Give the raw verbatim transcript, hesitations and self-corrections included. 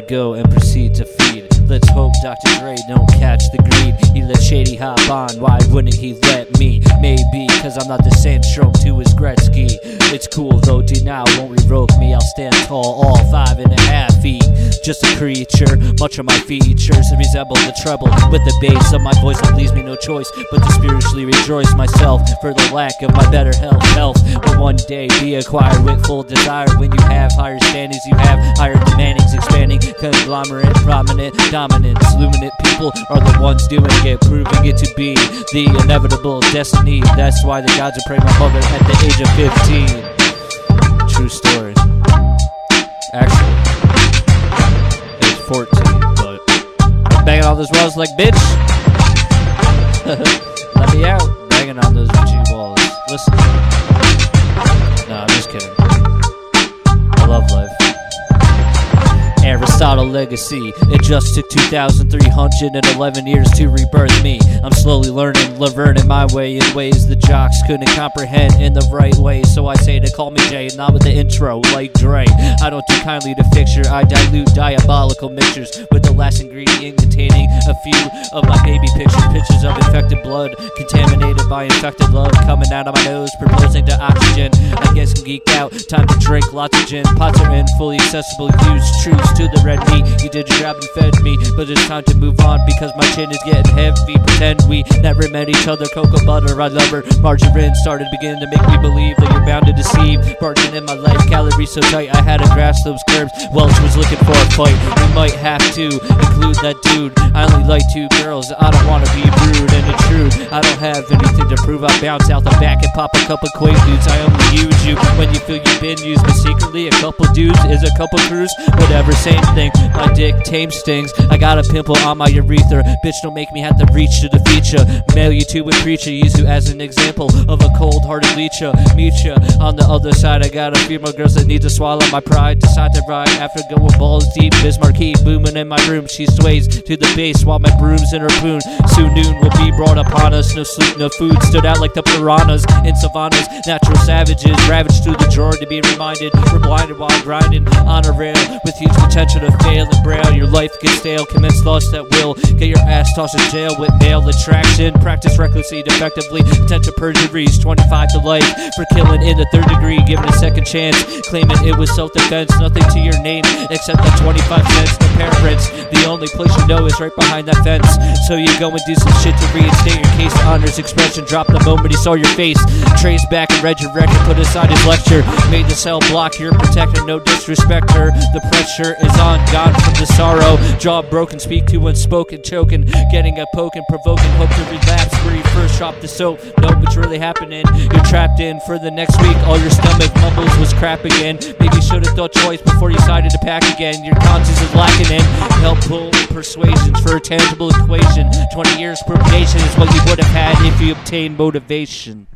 go and proceed to feed. Let's hope Doctor Dre don't catch the greed. He let Shady hop on, why wouldn't he let me? Maybe, cause I'm not the Sandstrom to his Gretzky. It's cool though, denial won't revoke me. I'll stand tall, all five and a half feet. Just a creature, much of my features resemble the treble with the bass of my voice that leaves me no choice but to spiritually rejoice myself for the lack of my better health. Health will one day be acquired with full desire. When you have higher standings, you have higher demandings, expanding conglomerate, prominent dominance. Luminant people are the ones doing it, proving it to be the inevitable destiny. That's why the gods are praying my mother at the age of fifteen. True story. Actually, it's fourteen, but I'm banging on those walls like, bitch. Let me out. Banging on those bitchy walls. Listen. No, I'm just kidding. I love life. Aristotle legacy. It just took two thousand three hundred eleven years to rebirth me. I'm slowly learning, learning my way in ways the jocks couldn't comprehend in the right way. So I say to call me Jay, not with the intro like Dre. I don't do kindly to fixture, I dilute diabolical mixtures with the last ingredient containing a few of my baby pictures. Pictures of infected blood, contaminated by infected love, coming out of my nose, proposing to oxygen. I guess I'm geeked out, time to drink lots of gin. Pots are in, fully accessible, use truths to the red meat. You did your job and fed me, but it's time to move on because my chin is getting heavy. Pretend we never met each other. Cocoa butter, I love her. Margarine started beginning to make me believe that you're bound to deceive. Bargain in my life, calories so tight I had to grasp those curves. Welch was looking for a fight. We might have to include that dude. I only like two girls. I don't want to be rude and intrude. I don't have anything to prove. I bounce out the back and pop a couple quaaludes. I only use you when you feel you've been used, but secretly a couple dudes is a couple crews. Whatever, same thing. My dick tame stings. I got a pimple on my urethra. Bitch, don't make me have to reach to defeat ya. Mail you to a preacher. Use you as an example of a cold-hearted leecha. Meet ya. On the other side, I got a few more girls that need to swallow my pride. Decide to ride after going balls deep. Bismarck booming in my room. She sways to the bass while my broom's in her poon. Soon noon will be brought upon us. No sleep, no food. Stood out like the piranhas in savannas. Natural savages ravaged through the drawer to be reminded. We're blinded while grinding on a rail with huge potential to fail and braille. Your life gets stale. Commence lost at will. Get your ass tossed in jail with male attraction. Practice recklessly, defectively. Potential perjuries. twenty-five to life for killing in the third degree. Given a second chance. Claiming it was self-defense. Nothing to your name except that twenty-five cents. No parents. The only place you know is right behind that fence. So you go and do some shit to reinstate your case. Honors expression dropped the moment he saw your face. Trace back and read your record. Put aside his lecture. Made the cell block. You're protected. No disrespect her. The pressure is on. Gone from the sorrow. Jaw broken. Speak to unspoken. Choking. Getting a poking. Provoking. Hope to relapse where you first dropped the soap. No, what's really happening? You're trapped in for the next week. All your stomach mumbles was crap again. Maybe you should have thought twice before you decided to pack again. Your conscience is lacking in helpful persuasions for a tangible equation. twenty years probation is what you would have had if you obtained motivation.